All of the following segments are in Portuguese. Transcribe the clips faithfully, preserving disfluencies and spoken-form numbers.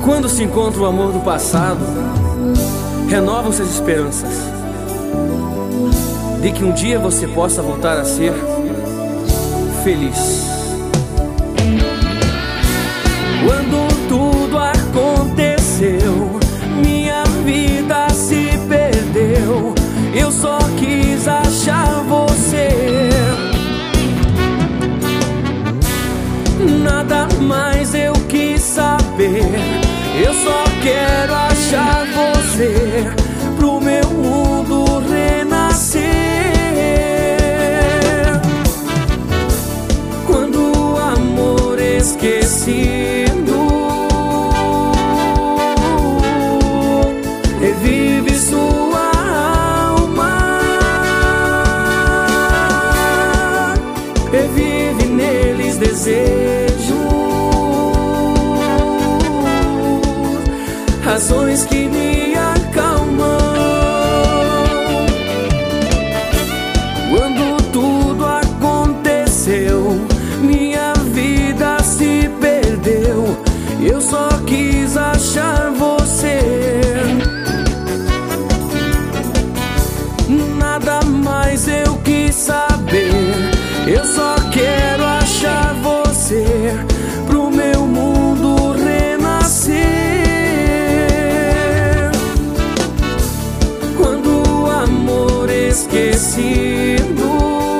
Quando se encontra o amor do passado, renovam-se as esperanças de que um dia você possa voltar a ser feliz. Quando tudo aconteceu, minha vida se perdeu. Eu só quis achar você, nada mais eu quis saber. Eu só quero achar você pro meu mundo renascer. Quando o amor esquecido revive sua alma, revive neles desejos, razões que me acalmam. Quando tudo aconteceu, minha vida se perdeu. Eu só quis achar você, nada mais eu quis saber. Eu só quero achar você pro meu mundo renascer. Quando o amor esquecido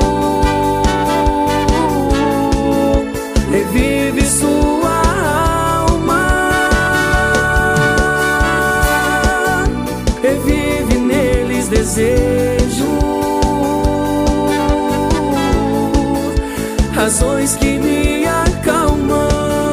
revive sua alma, revive neles desejos, razões que me acalmam.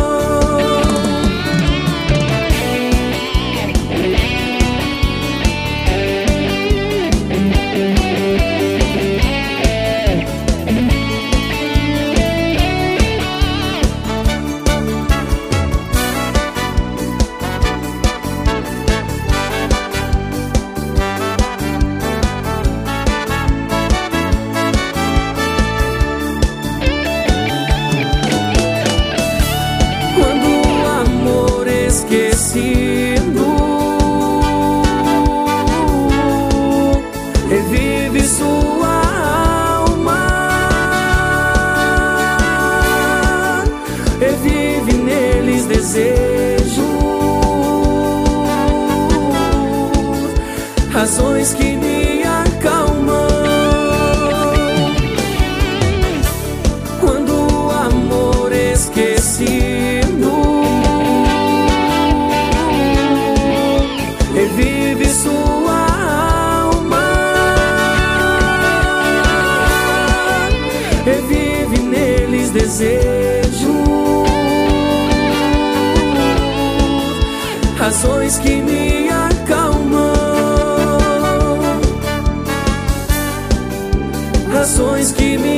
Esquecido revive sua alma, revive neles desejos, razões que me acalmam. Quando o amor esquecido revive sua alma, revive neles desejos, razões que me acalmam, razões que me